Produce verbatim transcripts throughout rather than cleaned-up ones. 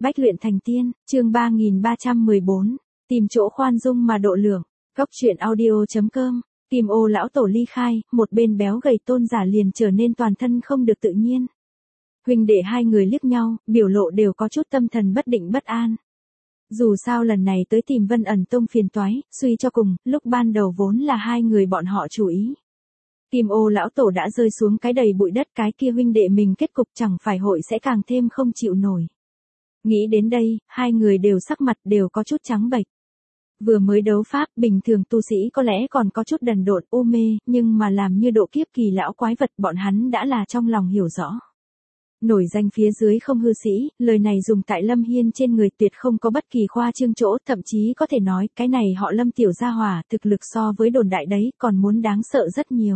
Bách luyện thành tiên, chương ba nghìn ba trăm mười bốn, tìm chỗ khoan dung mà độ lượng. Góc truyện audio.com, Kim Ô lão tổ ly khai, một bên béo gầy tôn giả liền trở nên toàn thân không được tự nhiên. Huynh đệ hai người liếc nhau, biểu lộ đều có chút tâm thần bất định bất an. Dù sao lần này tới tìm Vân ẩn tông phiền toái, suy cho cùng, lúc ban đầu vốn là hai người bọn họ chủ ý. Kim Ô lão tổ đã rơi xuống cái đầy bụi đất, cái kia huynh đệ mình kết cục chẳng phải hội sẽ càng thêm không chịu nổi. Nghĩ đến đây, hai người đều sắc mặt đều có chút trắng bệch. Vừa mới đấu pháp, bình thường tu sĩ có lẽ còn có chút đần độn u mê, nhưng mà làm như độ kiếp kỳ lão quái vật bọn hắn đã là trong lòng hiểu rõ. Nổi danh phía dưới không hư sĩ, lời này dùng tại Lâm Hiên trên người tuyệt không có bất kỳ khoa trương chỗ, thậm chí có thể nói cái này họ Lâm tiểu gia hỏa thực lực so với đồn đại đấy còn muốn đáng sợ rất nhiều.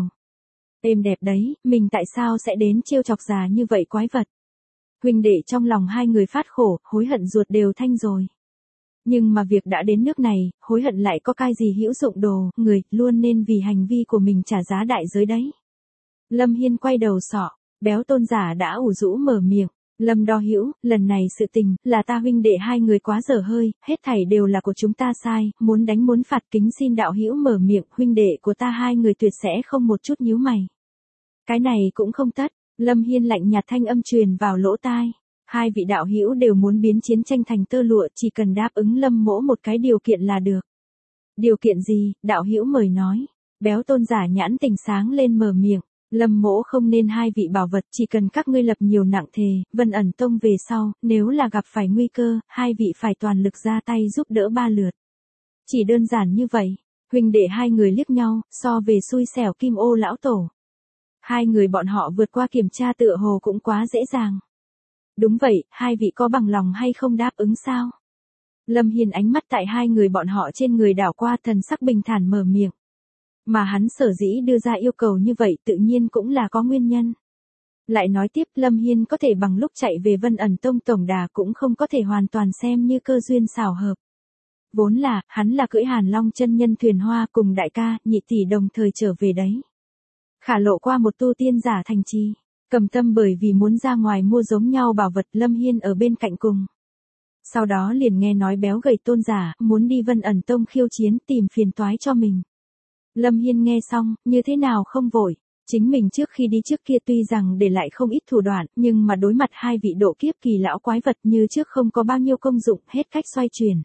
Êm đẹp đấy, mình tại sao sẽ đến trêu chọc già như vậy quái vật. Huynh đệ trong lòng hai người phát khổ, hối hận ruột đều thanh rồi. Nhưng mà việc đã đến nước này, hối hận lại có cái gì hữu dụng đồ, người luôn nên vì hành vi của mình trả giá đại giới đấy. Lâm Hiên quay đầu sọ, béo tôn giả đã ủ rũ mở miệng. Lâm đo hữu, lần này sự tình, là ta huynh đệ hai người quá dở hơi, hết thảy đều là của chúng ta sai, muốn đánh muốn phạt kính xin đạo hữu mở miệng, huynh đệ của ta hai người tuyệt sẽ không một chút nhíu mày. Cái này cũng không tất, Lâm Hiên lạnh nhạt thanh âm truyền vào lỗ tai. Hai vị đạo hữu đều muốn biến chiến tranh thành tơ lụa, chỉ cần đáp ứng Lâm mỗ một cái điều kiện là được. Điều kiện gì, đạo hữu mời nói. Béo tôn giả nhãn tình sáng lên mở miệng. Lâm mỗ không nên hai vị bảo vật, chỉ cần các ngươi lập nhiều nặng thề, Vân ẩn tông về sau, nếu là gặp phải nguy cơ, hai vị phải toàn lực ra tay giúp đỡ ba lượt. Chỉ đơn giản như vậy, huynh đệ hai người liếc nhau, so về xui xẻo Kim Ô lão tổ. Hai người bọn họ vượt qua kiểm tra tựa hồ cũng quá dễ dàng. Đúng vậy, hai vị có bằng lòng hay không đáp ứng sao? Lâm Hiên ánh mắt tại hai người bọn họ trên người đảo qua, thần sắc bình thản mở miệng. Mà hắn sở dĩ đưa ra yêu cầu như vậy tự nhiên cũng là có nguyên nhân. Lại nói tiếp, Lâm Hiên có thể bằng lúc chạy về Vân ẩn tông tổng đà cũng không có thể hoàn toàn xem như cơ duyên xảo hợp. Vốn là, hắn là cưỡi Hàn Long chân nhân thuyền hoa cùng đại ca, nhị tỷ đồng thời trở về đấy. Khả lộ qua một tu tiên giả thành trì. Cầm tâm bởi vì muốn ra ngoài mua giống nhau bảo vật, Lâm Hiên ở bên cạnh cùng. Sau đó liền nghe nói béo gầy tôn giả muốn đi Vân ẩn tông khiêu chiến tìm phiền toái cho mình. Lâm Hiên nghe xong, như thế nào không vội. Chính mình trước khi đi trước kia tuy rằng để lại không ít thủ đoạn, nhưng mà đối mặt hai vị độ kiếp kỳ lão quái vật như trước không có bao nhiêu công dụng, hết cách xoay chuyển.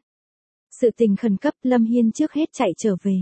Sự tình khẩn cấp, Lâm Hiên trước hết chạy trở về.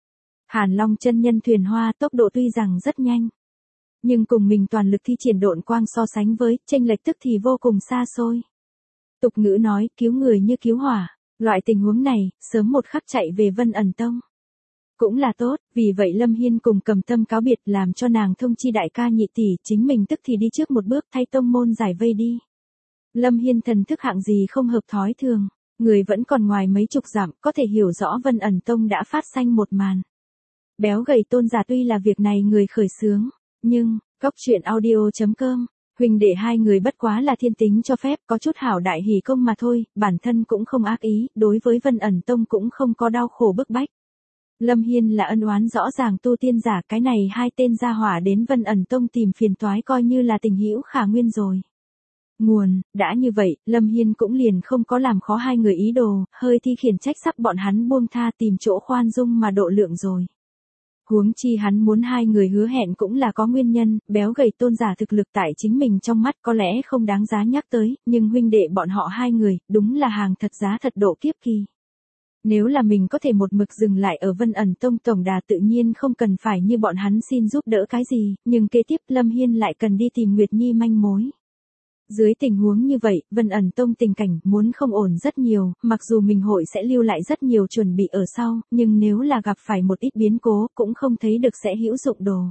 Hàn Long chân nhân thuyền hoa tốc độ tuy rằng rất nhanh, nhưng cùng mình toàn lực thi triển độn quang so sánh với, chênh lệch tức thì vô cùng xa xôi. Tục ngữ nói, cứu người như cứu hỏa, loại tình huống này, sớm một khắc chạy về Vân ẩn tông. Cũng là tốt, vì vậy Lâm Hiên cùng Cầm Tâm cáo biệt, làm cho nàng thông chi đại ca nhị tỷ, chính mình tức thì đi trước một bước thay tông môn giải vây đi. Lâm Hiên thần thức hạng gì không hợp thói thường, người vẫn còn ngoài mấy chục dặm, có thể hiểu rõ Vân ẩn tông đã phát sanh một màn. Béo gầy tôn giả tuy là việc này người khởi xướng, nhưng, góc truyện audio.com, huynh đệ hai người bất quá là thiên tính cho phép, có chút hảo đại hỉ công mà thôi, bản thân cũng không ác ý, đối với Vân ẩn tông cũng không có đau khổ bức bách. Lâm Hiên là ân oán rõ ràng tu tiên giả, cái này hai tên gia hỏa đến Vân ẩn tông tìm phiền toái coi như là tình hữu khả nguyên rồi. Nguồn, đã như vậy, Lâm Hiên cũng liền không có làm khó hai người ý đồ, hơi thi khiển trách sắp bọn hắn buông tha tìm chỗ khoan dung mà độ lượng rồi. Huống chi hắn muốn hai người hứa hẹn cũng là có nguyên nhân, béo gầy tôn giả thực lực tại chính mình trong mắt có lẽ không đáng giá nhắc tới, nhưng huynh đệ bọn họ hai người, đúng là hàng thật giá thật độ kiếp kỳ. Nếu là mình có thể một mực dừng lại ở Vân ẩn tông tổng đà tự nhiên không cần phải như bọn hắn xin giúp đỡ cái gì, nhưng kế tiếp Lâm Hiên lại cần đi tìm Nguyệt Nhi manh mối. Dưới tình huống như vậy, Vân ẩn tông tình cảnh muốn không ổn rất nhiều, mặc dù mình hội sẽ lưu lại rất nhiều chuẩn bị ở sau, nhưng nếu là gặp phải một ít biến cố, cũng không thấy được sẽ hữu dụng đồ.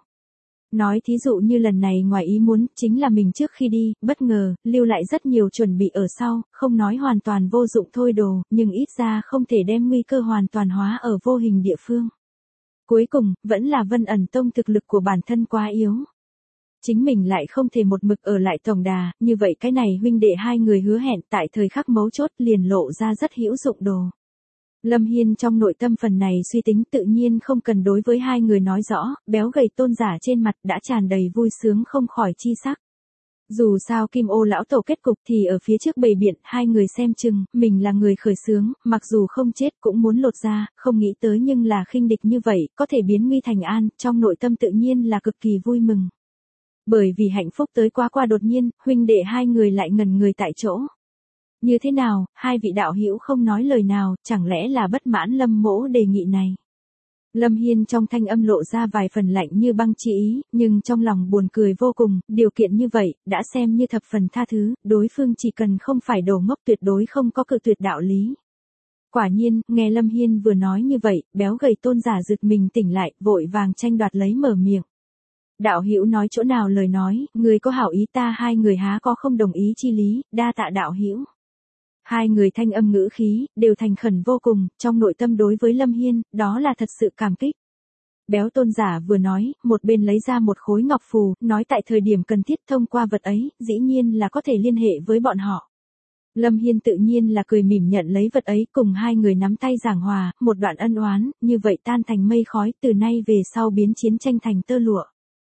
Nói thí dụ như lần này ngoài ý muốn, chính là mình trước khi đi, bất ngờ, lưu lại rất nhiều chuẩn bị ở sau, không nói hoàn toàn vô dụng thôi đồ, nhưng ít ra không thể đem nguy cơ hoàn toàn hóa ở vô hình địa phương. Cuối cùng, vẫn là Vân ẩn tông thực lực của bản thân quá yếu. Chính mình lại không thể một mực ở lại tổng đà, như vậy cái này huynh đệ hai người hứa hẹn tại thời khắc mấu chốt liền lộ ra rất hữu dụng đồ. Lâm Hiên trong nội tâm phần này suy tính tự nhiên không cần đối với hai người nói rõ, béo gầy tôn giả trên mặt đã tràn đầy vui sướng không khỏi chi sắc. Dù sao Kim Ô lão tổ kết cục thì ở phía trước bầy biện, hai người xem chừng, mình là người khởi xướng, mặc dù không chết cũng muốn lột ra, không nghĩ tới nhưng là khinh địch như vậy, có thể biến nguy thành an, trong nội tâm tự nhiên là cực kỳ vui mừng. Bởi vì hạnh phúc tới quá qua đột nhiên, huynh đệ hai người lại ngẩn người tại chỗ. Như thế nào, hai vị đạo hữu không nói lời nào, chẳng lẽ là bất mãn Lâm mỗ đề nghị này? Lâm Hiên trong thanh âm lộ ra vài phần lạnh như băng chi ý, nhưng trong lòng buồn cười vô cùng, điều kiện như vậy, đã xem như thập phần tha thứ, đối phương chỉ cần không phải đồ ngốc tuyệt đối không có cự tuyệt đạo lý. Quả nhiên, nghe Lâm Hiên vừa nói như vậy, béo gầy tôn giả giật mình tỉnh lại, vội vàng tranh đoạt lấy mở miệng. Đạo hữu nói chỗ nào lời nói, người có hảo ý ta hai người há có không đồng ý chi lý, đa tạ đạo hữu. Hai người thanh âm ngữ khí, đều thành khẩn vô cùng, trong nội tâm đối với Lâm Hiên, đó là thật sự cảm kích. Béo tôn giả vừa nói, một bên lấy ra một khối ngọc phù, nói tại thời điểm cần thiết thông qua vật ấy, dĩ nhiên là có thể liên hệ với bọn họ. Lâm Hiên tự nhiên là cười mỉm nhận lấy vật ấy, cùng hai người nắm tay giảng hòa, một đoạn ân oán, như vậy tan thành mây khói, từ nay về sau biến chiến tranh thành tơ lụa.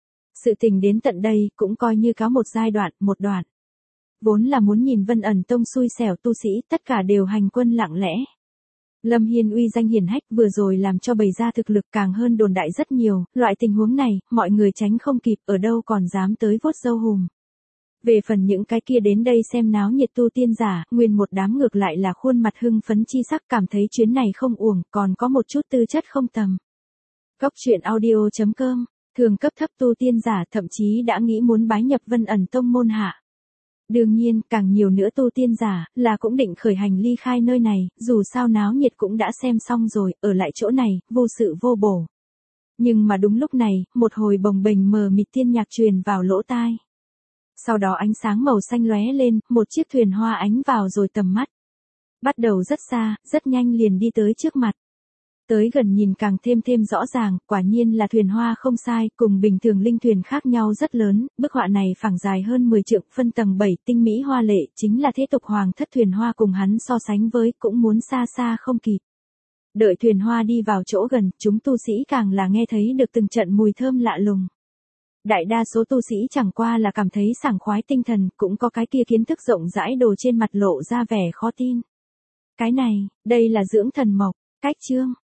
Sự tình đến tận đây, cũng coi như cáo một giai đoạn, một đoạn. Vốn là muốn nhìn Vân ẩn tông xui xẻo tu sĩ, tất cả đều hành quân lặng lẽ. Lâm Hiên uy danh hiển hách vừa rồi làm cho bày ra thực lực càng hơn đồn đại rất nhiều, loại tình huống này, mọi người tránh không kịp, ở đâu còn dám tới vuốt râu hùm. Về phần những cái kia đến đây xem náo nhiệt tu tiên giả, nguyên một đám ngược lại là khuôn mặt hưng phấn chi sắc, cảm thấy chuyến này không uổng, còn có một chút tư chất không tầm. Góc truyện audio chấm com, thường cấp thấp tu tiên giả thậm chí đã nghĩ muốn bái nhập Vân ẩn tông môn hạ. Đương nhiên, càng nhiều nữa tu tiên giả, là cũng định khởi hành ly khai nơi này, dù sao náo nhiệt cũng đã xem xong rồi, ở lại chỗ này, vô sự vô bổ. Nhưng mà đúng lúc này, một hồi bồng bềnh mờ mịt tiên nhạc truyền vào lỗ tai. Sau đó ánh sáng màu xanh lóe lên, một chiếc thuyền hoa ánh vào rồi tầm mắt. Bắt đầu rất xa, rất nhanh liền đi tới trước mặt. Tới gần nhìn càng thêm thêm rõ ràng, quả nhiên là thuyền hoa không sai, cùng bình thường linh thuyền khác nhau rất lớn, bức họa này phẳng dài hơn mười trượng, phân tầng bảy, tinh mỹ hoa lệ, chính là thế tục hoàng thất thuyền hoa cùng hắn so sánh với, cũng muốn xa xa không kịp. Đợi thuyền hoa đi vào chỗ gần, chúng tu sĩ càng là nghe thấy được từng trận mùi thơm lạ lùng. Đại đa số tu sĩ chẳng qua là cảm thấy sảng khoái tinh thần, cũng có cái kia kiến thức rộng rãi đồ trên mặt lộ ra vẻ khó tin. Cái này, đây là dưỡng thần mộc, cách chương.